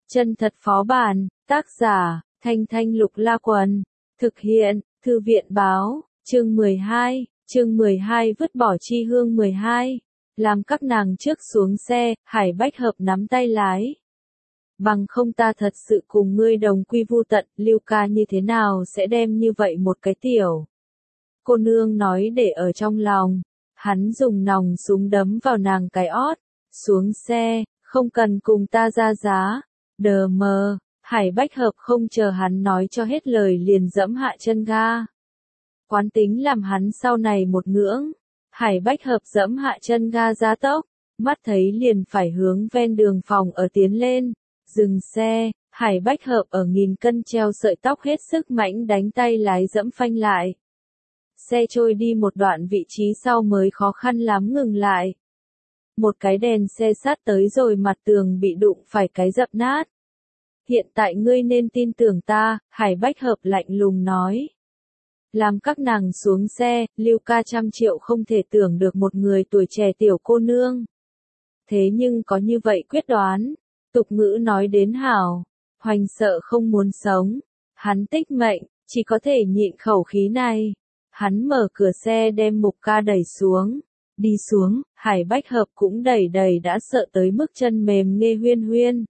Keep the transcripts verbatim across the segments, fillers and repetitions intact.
Chân thật phó bản, tác giả, Thanh Thanh Lục La Quần, thực hiện, Thư viện báo, chương mười hai, chương mười hai vứt bỏ chi hương mười hai, làm các nàng trước xuống xe, Hải Bách Hợp nắm tay lái. Bằng không ta thật sự cùng ngươi đồng quy vu tận, Lưu ca như thế nào sẽ đem như vậy một cái tiểu cô nương nói để ở trong lòng. Hắn dùng nòng súng đấm vào nàng cái ót, xuống xe, không cần cùng ta ra giá. Đờ mờ, Hải Bách Hợp không chờ hắn nói cho hết lời liền dẫm hạ chân ga. Quán tính làm hắn sau này một ngưỡng. Hải Bách Hợp dẫm hạ chân ga giá tốc, mắt thấy liền phải hướng ven đường phòng ở tiến lên. Dừng xe, Hải Bách Hợp ở nghìn cân treo sợi tóc hết sức mãnh đánh tay lái dẫm phanh lại. Xe trôi đi một đoạn vị trí sau mới khó khăn lắm ngừng lại. Một cái đèn xe sát tới rồi mặt tường bị đụng phải cái dập nát. Hiện tại ngươi nên tin tưởng ta, Hải Bách Hợp lạnh lùng nói. Làm các nàng xuống xe, Lưu ca trăm triệu không thể tưởng được một người tuổi trẻ tiểu cô nương. Thế nhưng có như vậy quyết đoán, tục ngữ nói đến hảo, hoành sợ không muốn sống. Hắn tích mệnh, chỉ có thể nhịn khẩu khí này. Hắn mở cửa xe đem Mục ca đẩy xuống. Đi xuống, Hải Bách Hợp cũng đẩy đẩy đã sợ tới mức chân mềm Nghe Huyên Huyên.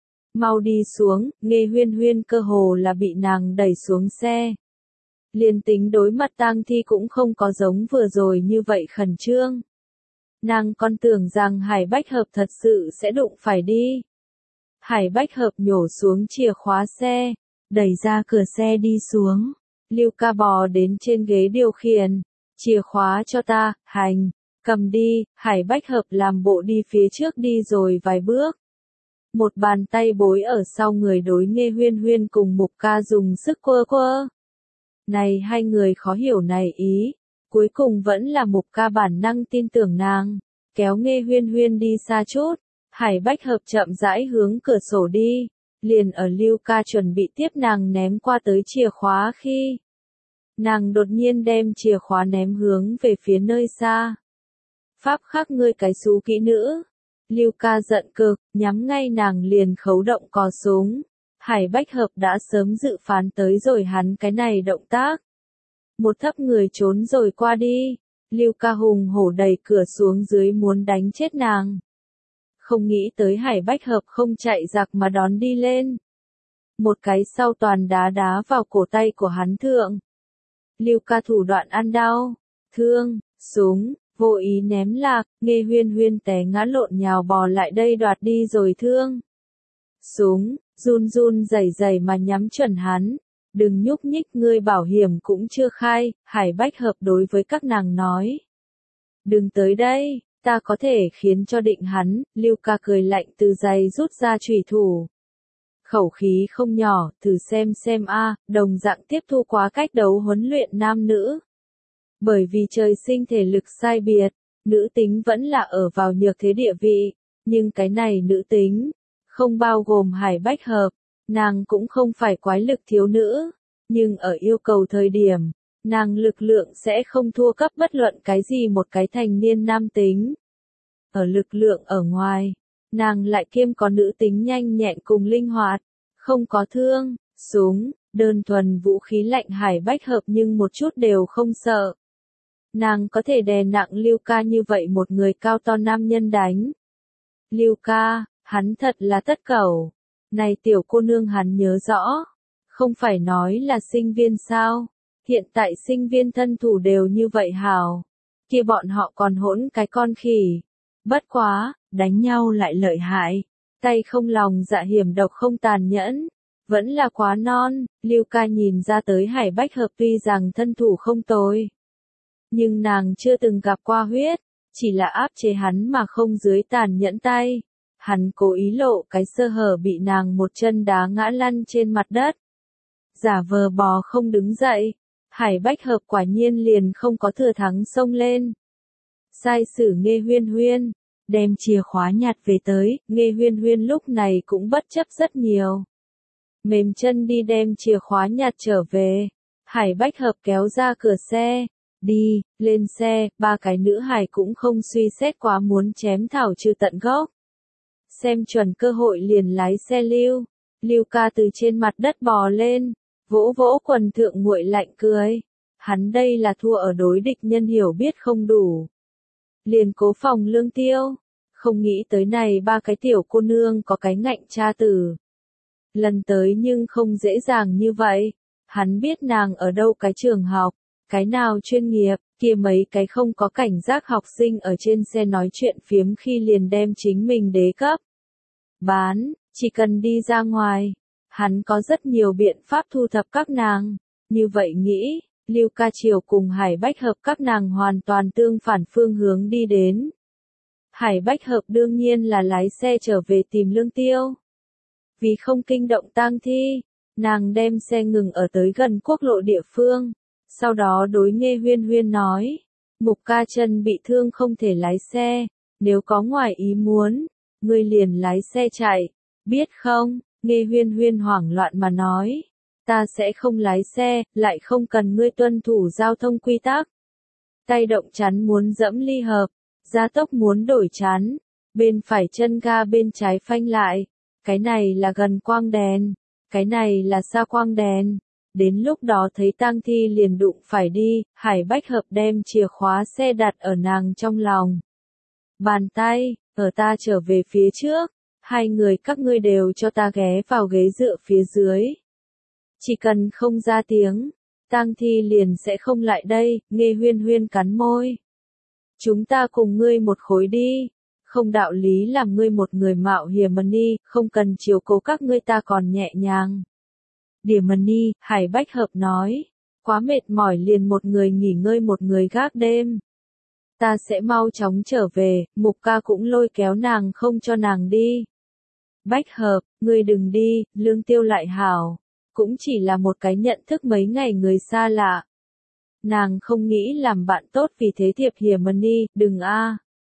Mau đi xuống, Nghe Huyên Huyên cơ hồ là bị nàng đẩy xuống xe. Liền tính đối mặt tang thi cũng không có giống vừa rồi như vậy khẩn trương. Nàng còn tưởng rằng Hải Bách Hợp thật sự sẽ đụng phải đi. Hải Bách Hợp nhổ xuống chìa khóa xe, đẩy ra cửa xe đi xuống. Lưu ca bò đến trên ghế điều khiển. Chìa khóa cho ta, hành. Cầm đi, Hải Bách Hợp làm bộ đi phía trước đi rồi vài bước. Một bàn tay bối ở sau người đối Nghe Huyên Huyên cùng Mục ca dùng sức quơ quơ. Này hai người khó hiểu này ý. Cuối cùng vẫn là Mục ca bản năng tin tưởng nàng. Kéo Nghe Huyên Huyên đi xa chút. Hải Bách Hợp chậm rãi hướng cửa sổ đi. Liền ở Lưu ca chuẩn bị tiếp nàng ném qua tới chìa khóa khi. Nàng đột nhiên đem chìa khóa ném hướng về phía nơi xa. Pháp khắc ngươi cái xú kỹ nữ. Lưu ca giận cực, nhắm ngay nàng liền khấu động cò súng. Hải Bách Hợp đã sớm dự phán tới rồi hắn cái này động tác. Một thấp người trốn rồi qua đi. Lưu ca hùng hổ đẩy cửa xuống dưới muốn đánh chết nàng. Không nghĩ tới Hải Bách Hợp không chạy giặc mà đón đi lên. Một cái sau toàn đá đá vào cổ tay của hắn thượng. Lưu ca thủ đoạn ăn đau. Thương, súng. Vô ý ném lạc, Nghe Huyên Huyên té ngã lộn nhào bò lại đây đoạt đi rồi thương. Súng, run run rẩy rẩy mà nhắm chuẩn hắn. Đừng nhúc nhích, ngươi bảo hiểm cũng chưa khai, Hải Bách Hợp đối với các nàng nói. Đừng tới đây, ta có thể khiến cho định hắn, Lưu ca cười lạnh từ giày rút ra chủy thủ. Khẩu khí không nhỏ, thử xem xem a, đồng dạng tiếp thu quá cách đấu huấn luyện nam nữ. Bởi vì trời sinh thể lực sai biệt, nữ tính vẫn là ở vào nhược thế địa vị, nhưng cái này nữ tính, không bao gồm Hải Bách Hợp, nàng cũng không phải quái lực thiếu nữ, nhưng ở yêu cầu thời điểm, nàng lực lượng sẽ không thua cấp bất luận cái gì một cái thành niên nam tính. Ở lực lượng ở ngoài, nàng lại kiêm có nữ tính nhanh nhẹn cùng linh hoạt, không có thương, súng, đơn thuần vũ khí lạnh Hải Bách Hợp nhưng một chút đều không sợ. Nàng có thể đè nặng Lưu ca như vậy một người cao to nam nhân đánh. Lưu ca, hắn thật là tất cẩu. Này tiểu cô nương hắn nhớ rõ. Không phải nói là sinh viên sao. Hiện tại sinh viên thân thủ đều như vậy hào. Kia bọn họ còn hỗn cái con khỉ. Bất quá, đánh nhau lại lợi hại. Tay không lòng dạ hiểm độc không tàn nhẫn. Vẫn là quá non. Lưu ca nhìn ra tới Hải Bách Hợp tuy rằng thân thủ không tồi. Nhưng nàng chưa từng gặp qua huyết, chỉ là áp chế hắn mà không dưới tàn nhẫn tay. Hắn cố ý lộ cái sơ hở bị nàng một chân đá ngã lăn trên mặt đất. Giả vờ bò không đứng dậy, Hải Bách Hợp quả nhiên liền không có thừa thắng xông lên. Sai sử Nghe Huyên Huyên, đem chìa khóa nhặt về tới, Nghe Huyên Huyên lúc này cũng bất chấp rất nhiều. Mềm chân đi đem chìa khóa nhặt trở về, Hải Bách Hợp kéo ra cửa xe. Đi, lên xe, ba cái nữ hài cũng không suy xét quá muốn chém thảo trừ tận gốc. xem chuẩn cơ hội liền lái xe lưu. Lưu Ca từ trên mặt đất bò lên, vỗ vỗ quần thượng nguội lạnh cười. Hắn đây là thua ở đối địch nhân hiểu biết không đủ. Liền cố phòng Lương Tiêu, không nghĩ tới này ba cái tiểu cô nương có cái ngạnh cha tử. Lần tới nhưng không dễ dàng như vậy, hắn biết nàng ở đâu cái trường học, cái nào chuyên nghiệp, kia mấy cái không có cảnh giác học sinh ở trên xe nói chuyện phiếm khi liền đem chính mình đế cấp. Bán, chỉ cần đi ra ngoài, hắn có rất nhiều biện pháp thu thập các nàng, như vậy nghĩ. Lưu Ca Triều cùng Hải Bách Hợp các nàng hoàn toàn tương phản phương hướng đi đến. Hải Bách Hợp đương nhiên là lái xe trở về tìm Lương Tiêu. Vì không kinh động tang thi, nàng đem xe ngừng ở tới gần quốc lộ địa phương. Sau đó đối Nghê Huyên Huyên nói, Mục ca chân bị thương không thể lái xe, nếu có ngoài ý muốn, ngươi liền lái xe chạy, biết không? Nghê Huyên Huyên hoảng loạn mà nói. Ta sẽ không lái xe, lại không cần ngươi tuân thủ giao thông quy tắc. Tay động chắn muốn dẫm ly hợp, gia tốc muốn đổi chắn, bên phải chân ga bên trái phanh lại. Cái này là gần quang đèn, cái này là xa quang đèn. Đến lúc đó thấy tang thi liền đụng phải đi, Hải Bách Hợp đem chìa khóa xe đặt ở nàng trong lòng. Bàn tay, ở ta trở về phía trước, hai người các ngươi đều cho ta ghé vào ghế dựa phía dưới. Chỉ cần không ra tiếng, tang thi liền sẽ không lại đây. Nghê Huyên Huyên cắn môi. Chúng ta cùng ngươi một khối đi, không đạo lý làm ngươi một người mạo hiểm đi, không cần chiều cố các ngươi ta còn nhẹ nhàng. Điểm Money, Hải Bách Hợp nói, quá mệt mỏi liền một người nghỉ ngơi một người gác đêm. Ta sẽ mau chóng trở về, Mục ca cũng lôi kéo nàng không cho nàng đi. Bách Hợp, ngươi đừng đi, Lương Tiêu lại hảo. Cũng chỉ là một cái nhận thức mấy ngày người xa lạ. Nàng không nghĩ làm bạn tốt vì thế thiệp hiểm Money, đừng a.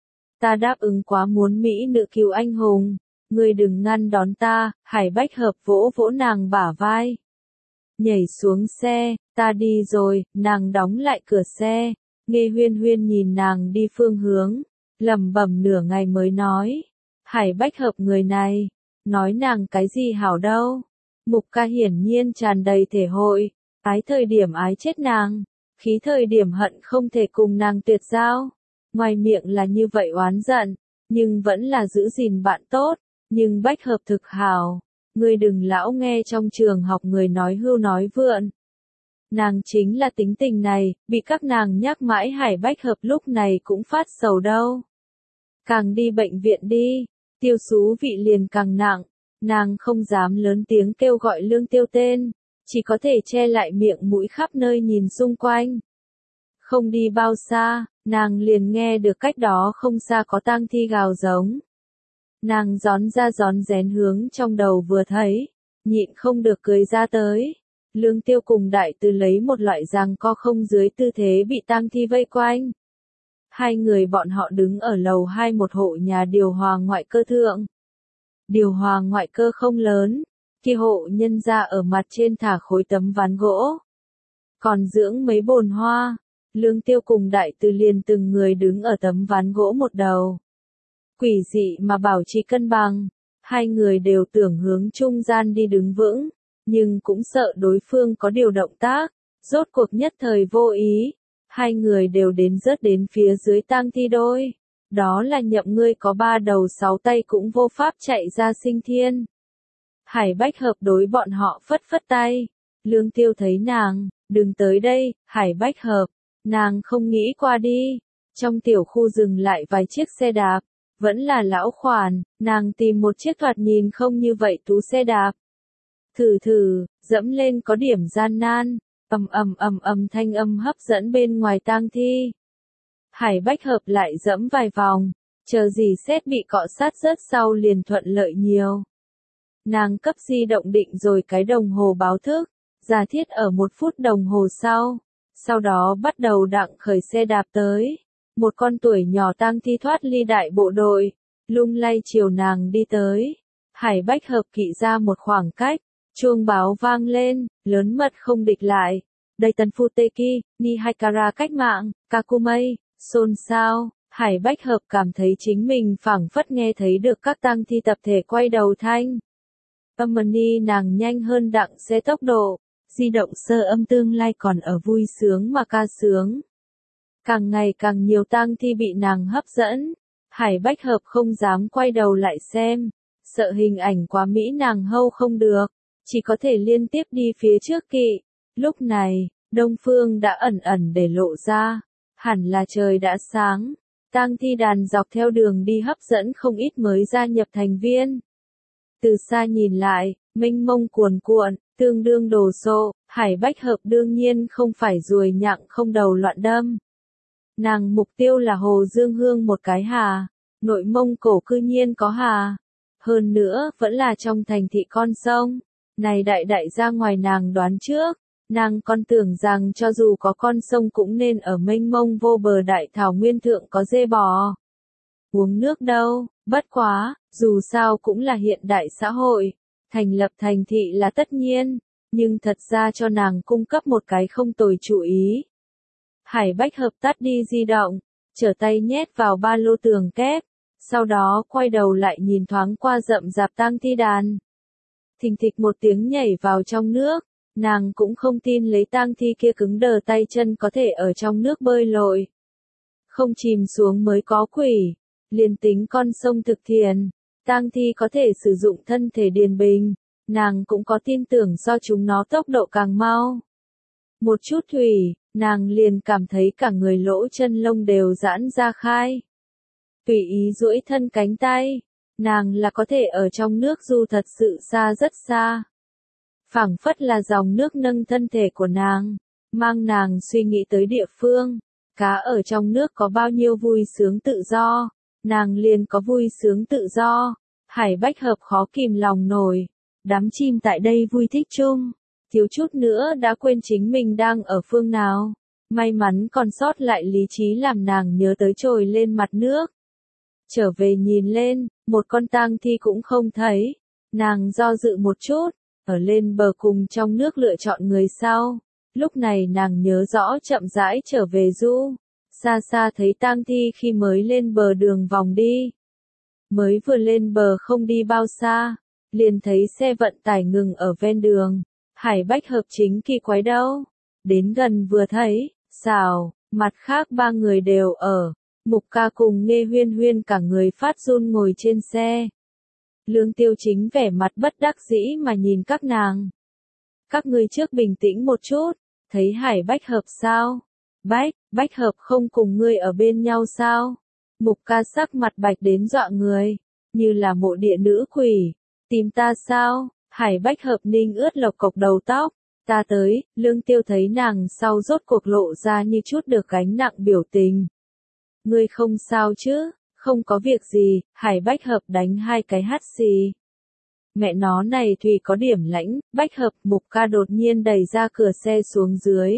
Ta đáp ứng quá muốn Mỹ nữ cứu anh hùng, ngươi đừng ngăn đón ta. Hải Bách Hợp vỗ vỗ nàng bả vai. Nhảy xuống xe, ta đi rồi, nàng đóng lại cửa xe. Nghê Huyên Huyên nhìn nàng đi phương hướng, lẩm bẩm nửa ngày mới nói. Hải Bách Hợp người này, nói nàng cái gì hảo đâu. Mục ca hiển nhiên tràn đầy thể hội, ái thời điểm ái chết nàng, khí thời điểm hận không thể cùng nàng tuyệt giao. Ngoài miệng là như vậy oán giận, nhưng vẫn là giữ gìn bạn tốt, nhưng Bách Hợp thực hảo. Ngươi đừng lão nghe trong trường học người nói hưu nói vượn. Nàng chính là tính tình này, bị các nàng nhắc mãi. Hải Bách Hợp lúc này cũng phát sầu đâu. Càng đi bệnh viện đi, tiêu xú vị liền càng nặng. Nàng không dám lớn tiếng kêu gọi Lương Tiêu tên, chỉ có thể che lại miệng mũi khắp nơi nhìn xung quanh. Không đi bao xa, nàng liền nghe được cách đó không xa có tang thi gào giống. Nàng gión ra gión rén hướng trong đầu vừa thấy, nhịn không được cười ra tới. Lương Tiêu cùng Đại Từ lấy một loại giằng co không dưới tư thế bị tang thi vây quanh. Hai người bọn họ đứng ở lầu hai một hộ nhà điều hòa ngoại cơ thượng. Điều hòa ngoại cơ không lớn, kia hộ nhân ra ở mặt trên thả khối tấm ván gỗ. Còn dưỡng mấy bồn hoa, Lương Tiêu cùng Đại Từ liền từng người đứng ở tấm ván gỗ một đầu. Quỷ dị mà bảo trì cân bằng, hai người đều tưởng hướng trung gian đi đứng vững, nhưng cũng sợ đối phương có điều động tác, rốt cuộc nhất thời vô ý. Hai người đều đến rớt đến phía dưới tang thi đôi. Đó là nhậm ngươi có ba đầu sáu tay cũng vô pháp chạy ra sinh thiên. Hải Bách Hợp đối bọn họ phất phất tay. Lương Tiêu thấy nàng, đừng tới đây. Hải Bách Hợp, nàng không nghĩ qua đi. Trong tiểu khu dừng lại vài chiếc xe đạp, vẫn là lão khoản, nàng tìm một chiếc thoạt nhìn không như vậy tú xe đạp. Thử thử, dẫm lên có điểm gian nan, ầm ầm ầm ầm thanh âm hấp dẫn bên ngoài tang thi. Hải Bách Hợp lại dẫm vài vòng, chờ gì xét bị cọ sát rớt sau liền thuận lợi nhiều. Nàng cấp di động định rồi cái đồng hồ báo thức, giả thiết ở một phút đồng hồ sau, sau đó bắt đầu đặng khởi xe đạp tới. Một con tuổi nhỏ tang thi thoát ly đại bộ đội, lung lay chiều nàng đi tới. Hải Bách Hợp kỵ ra một khoảng cách, chuông báo vang lên, lớn mật không địch lại. Đầy tần Futeki, Nihikara cách mạng, Kakumei, xôn xao, Hải Bách Hợp cảm thấy chính mình phảng phất nghe thấy được các tang thi tập thể quay đầu thanh. Âm ni nàng nhanh hơn đặng xe tốc độ, di động sơ âm tương lai còn ở vui sướng mà ca sướng. Càng ngày càng nhiều tang thi bị nàng hấp dẫn, Hải Bách Hợp không dám quay đầu lại xem, sợ hình ảnh quá mỹ nàng hâu không được, chỉ có thể liên tiếp đi phía trước kỵ. Lúc này, Đông Phương đã ẩn ẩn để lộ ra, hẳn là trời đã sáng, tang thi đàn dọc theo đường đi hấp dẫn không ít mới gia nhập thành viên. Từ xa nhìn lại, mênh mông cuồn cuộn, tương đương đồ sộ, Hải Bách Hợp đương nhiên không phải ruồi nhặng không đầu loạn đâm. Nàng mục tiêu là Hồ Dương Hương một cái hà, nội Mông Cổ cư nhiên có hà. Hơn nữa, vẫn là trong thành thị con sông. Này đại đại ra ngoài nàng đoán trước, nàng còn tưởng rằng cho dù có con sông cũng nên ở mênh mông vô bờ đại thảo nguyên thượng có dê bò. Uống nước đâu, bất quá, dù sao cũng là hiện đại xã hội, thành lập thành thị là tất nhiên, nhưng thật ra cho nàng cung cấp một cái không tồi chủ ý. Hải Bách Hợp tắt đi di động, trở tay nhét vào ba lô tường kép, sau đó quay đầu lại nhìn thoáng qua rậm rạp tang thi đàn. Thình thịch một tiếng nhảy vào trong nước, nàng cũng không tin lấy tang thi kia cứng đờ tay chân có thể ở trong nước bơi lội. Không chìm xuống mới có quỷ, liền tính con sông thực thiền, tang thi có thể sử dụng thân thể điền bình, nàng cũng có tin tưởng do chúng nó tốc độ càng mau. Một chút thủy, nàng liền cảm thấy cả người lỗ chân lông đều giãn ra khai. Tùy ý duỗi thân cánh tay, nàng là có thể ở trong nước du thật sự xa rất xa. Phảng phất là dòng nước nâng thân thể của nàng, mang nàng suy nghĩ tới địa phương. Cá ở trong nước có bao nhiêu vui sướng tự do, nàng liền có vui sướng tự do. Hải Bách Hợp khó kìm lòng nổi, đám chim tại đây vui thích chung, thiếu chút nữa đã quên chính mình đang ở phương nào. May mắn còn sót lại lý trí làm nàng nhớ tới trồi lên mặt nước. Trở về nhìn lên, một con tang thi cũng không thấy. Nàng do dự một chút, ở lên bờ cùng trong nước lựa chọn người sau. Lúc này nàng nhớ rõ chậm rãi trở về du. Xa xa thấy tang thi khi mới lên bờ đường vòng đi. Mới vừa lên bờ không đi bao xa, liền thấy xe vận tải ngừng ở ven đường. Hải Bách Hợp chính kỳ quái đâu. Đến gần vừa thấy, xào, mặt khác ba người đều ở. Mục Ca cùng Nghe Huyên Huyên cả người phát run ngồi trên xe. Lương Tiêu Chính vẻ mặt bất đắc dĩ mà nhìn các nàng. Các ngươi trước bình tĩnh một chút, thấy Hải Bách Hợp sao? Bách, Bách Hợp không cùng ngươi ở bên nhau sao? Mục Ca sắc mặt bạch đến dọa người, như là mộ địa nữ quỷ. Tìm ta sao? Hải Bách Hợp ninh ướt lộc cộc đầu tóc. Ta tới, Lương Tiêu thấy nàng sau rốt cuộc lộ ra như chút được gánh nặng biểu tình. Ngươi không sao chứ? Không có việc gì, Hải Bách Hợp đánh hai cái hắt xì. Mẹ nó này Thủy có điểm lãnh, Bách Hợp. Mục Ca đột nhiên đẩy ra cửa xe xuống dưới.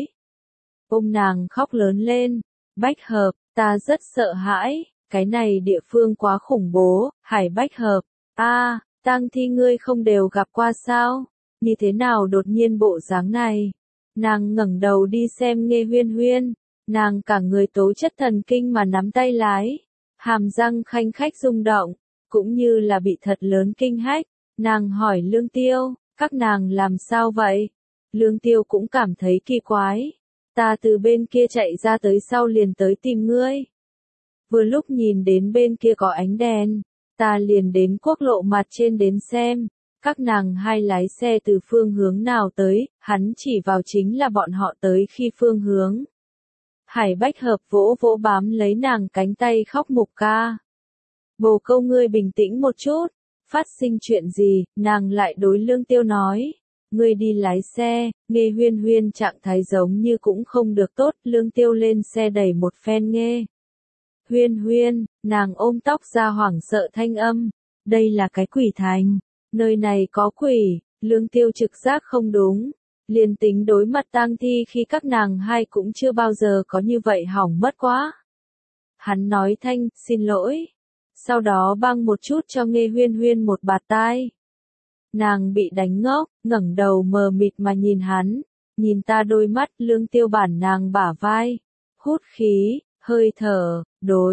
Ôm nàng khóc lớn lên. Bách Hợp, ta rất sợ hãi, cái này địa phương quá khủng bố. Hải Bách Hợp, a, tang thi ngươi không đều gặp qua sao? Như thế nào đột nhiên bộ dáng này? Nàng ngẩng đầu đi xem Nghe Huyên Huyên, nàng cả người tố chất thần kinh mà nắm tay lái, hàm răng khanh khách rung động, cũng như là bị thật lớn kinh hách. Nàng hỏi Lương Tiêu, các nàng làm sao vậy? Lương Tiêu cũng cảm thấy kỳ quái. Ta từ bên kia chạy ra tới sau liền tới tìm ngươi. Vừa lúc nhìn đến bên kia có ánh đèn, ta liền đến quốc lộ mặt trên đến xem. Các nàng hai lái xe từ phương hướng nào tới, hắn chỉ vào chính là bọn họ tới khi phương hướng. Hải Bách Hợp vỗ vỗ bám lấy nàng cánh tay khóc. Mục Ca, bồ câu ngươi bình tĩnh một chút, phát sinh chuyện gì? Nàng lại đối Lương Tiêu nói, ngươi đi lái xe. Nghe Huyên Huyên trạng thái giống như cũng không được tốt. Lương Tiêu lên xe đẩy một phen Nghe Huyên Huyên, nàng ôm tóc ra hoảng sợ thanh âm, đây là cái quỷ thành, nơi này có quỷ. Lương Tiêu trực giác không đúng, liền tính đối mặt tang thi khi các nàng hai cũng chưa bao giờ có như vậy hỏng mất quá. Hắn nói thanh, xin lỗi, sau đó băng một chút cho Nghe Huyên Huyên một bạt tai. Nàng bị đánh ngốc, ngẩng đầu mờ mịt mà nhìn hắn, nhìn ta đôi mắt. Lương Tiêu bản nàng bả vai, hút khí, hơi thở, đối,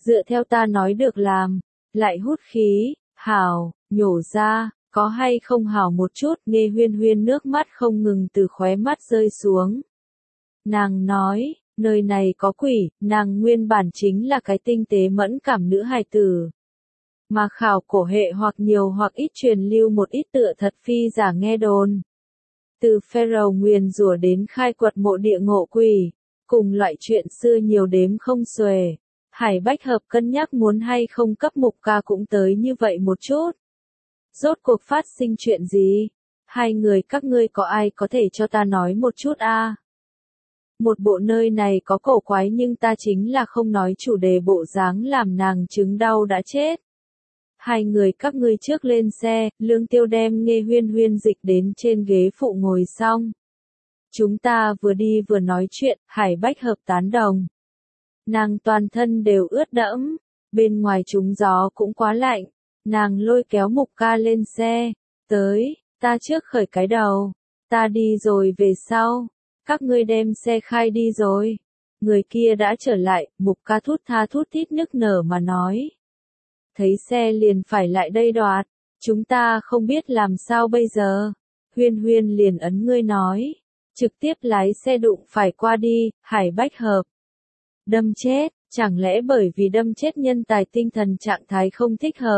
Dựa theo ta nói được làm, lại hút khí, hảo, nhổ ra, có hay không hảo một chút, Nghe Huyên Huyên nước mắt không ngừng từ khóe mắt rơi xuống. Nàng nói, nơi này có quỷ, nàng nguyên bản chính là cái tinh tế mẫn cảm nữ hài tử. Mà khảo cổ hệ hoặc nhiều hoặc ít truyền lưu một ít tựa thật phi giả nghe đồn. Từ Pharaoh nguyền rủa đến khai quật mộ địa ngộ quỷ, cùng loại chuyện xưa nhiều đếm không xuể. Hải Bách Hợp cân nhắc muốn hay không cấp Mục Ca cũng tới như vậy một chút. Rốt cuộc phát sinh chuyện gì? Hai người các ngươi có ai có thể cho ta nói một chút a? À? Một bộ nơi này có cổ quái nhưng ta chính là không nói chủ đề bộ dáng làm nàng chứng đau đã chết. Hai người các ngươi trước lên xe, Lương Tiêu đem Nghe Huyên Huyên dịch đến trên ghế phụ ngồi xong. Chúng ta vừa đi vừa nói chuyện, Hải Bách Hợp tán đồng. Nàng toàn thân đều ướt đẫm, bên ngoài trúng gió cũng quá lạnh, nàng lôi kéo Mục Ca lên xe, tới, ta trước khởi cái đầu, ta đi rồi về sau, các ngươi đem xe khai đi rồi. Người kia đã trở lại, Mục Ca thút tha thút thít nức nở mà nói. Thấy xe liền phải lại đây đoạt, chúng ta không biết làm sao bây giờ. Huyên Huyên liền ấn ngươi nói, trực tiếp lái xe đụng phải qua đi, Hải Bách Hợp. Đâm chết, chẳng lẽ bởi vì đâm chết nhân tài tinh thần trạng thái không thích hợp?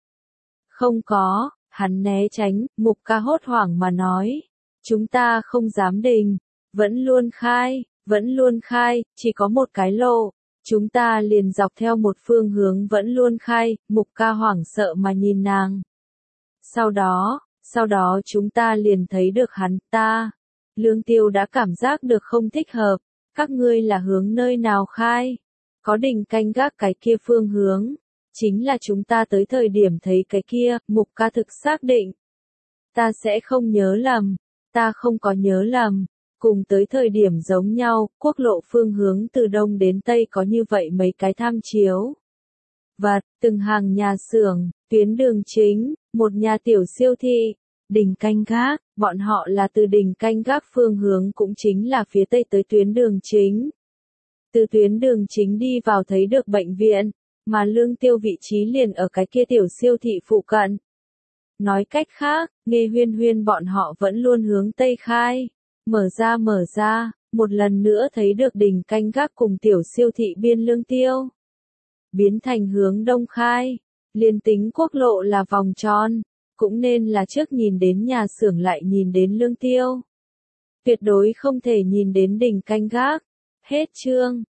Không có, hắn né tránh, Mục Ca hốt hoảng mà nói. Chúng ta không dám đình, vẫn luôn khai, vẫn luôn khai, chỉ có một cái lộ. Chúng ta liền dọc theo một phương hướng vẫn luôn khai, Mục Ca hoảng sợ mà nhìn nàng. Sau đó, sau đó chúng ta liền thấy được hắn ta. Lương Tiêu đã cảm giác được không thích hợp. Các ngươi là hướng nơi nào khai? Có đình canh gác cái kia phương hướng. Chính là chúng ta tới thời điểm thấy cái kia, Mục Ca thực xác định. Ta sẽ không nhớ lầm. Ta không có nhớ lầm. Cùng tới thời điểm giống nhau, quốc lộ phương hướng từ đông đến tây có như vậy mấy cái tham chiếu. Và, từng hàng nhà xưởng, tuyến đường chính, một nhà tiểu siêu thị, đình canh gác, bọn họ là từ đình canh gác phương hướng cũng chính là phía tây tới tuyến đường chính. Từ tuyến đường chính đi vào thấy được bệnh viện, mà Lương Tiêu vị trí liền ở cái kia tiểu siêu thị phụ cận. Nói cách khác, Nghe Huyên Huyên bọn họ vẫn luôn hướng tây khai. Mở ra mở ra, một lần nữa thấy được đình canh gác cùng tiểu siêu thị biên Lương Tiêu. Biến thành hướng đông khai, liền tính quốc lộ là vòng tròn, cũng nên là trước nhìn đến nhà xưởng lại nhìn đến Lương Tiêu. Tuyệt đối không thể nhìn đến đình canh gác. Hết chương.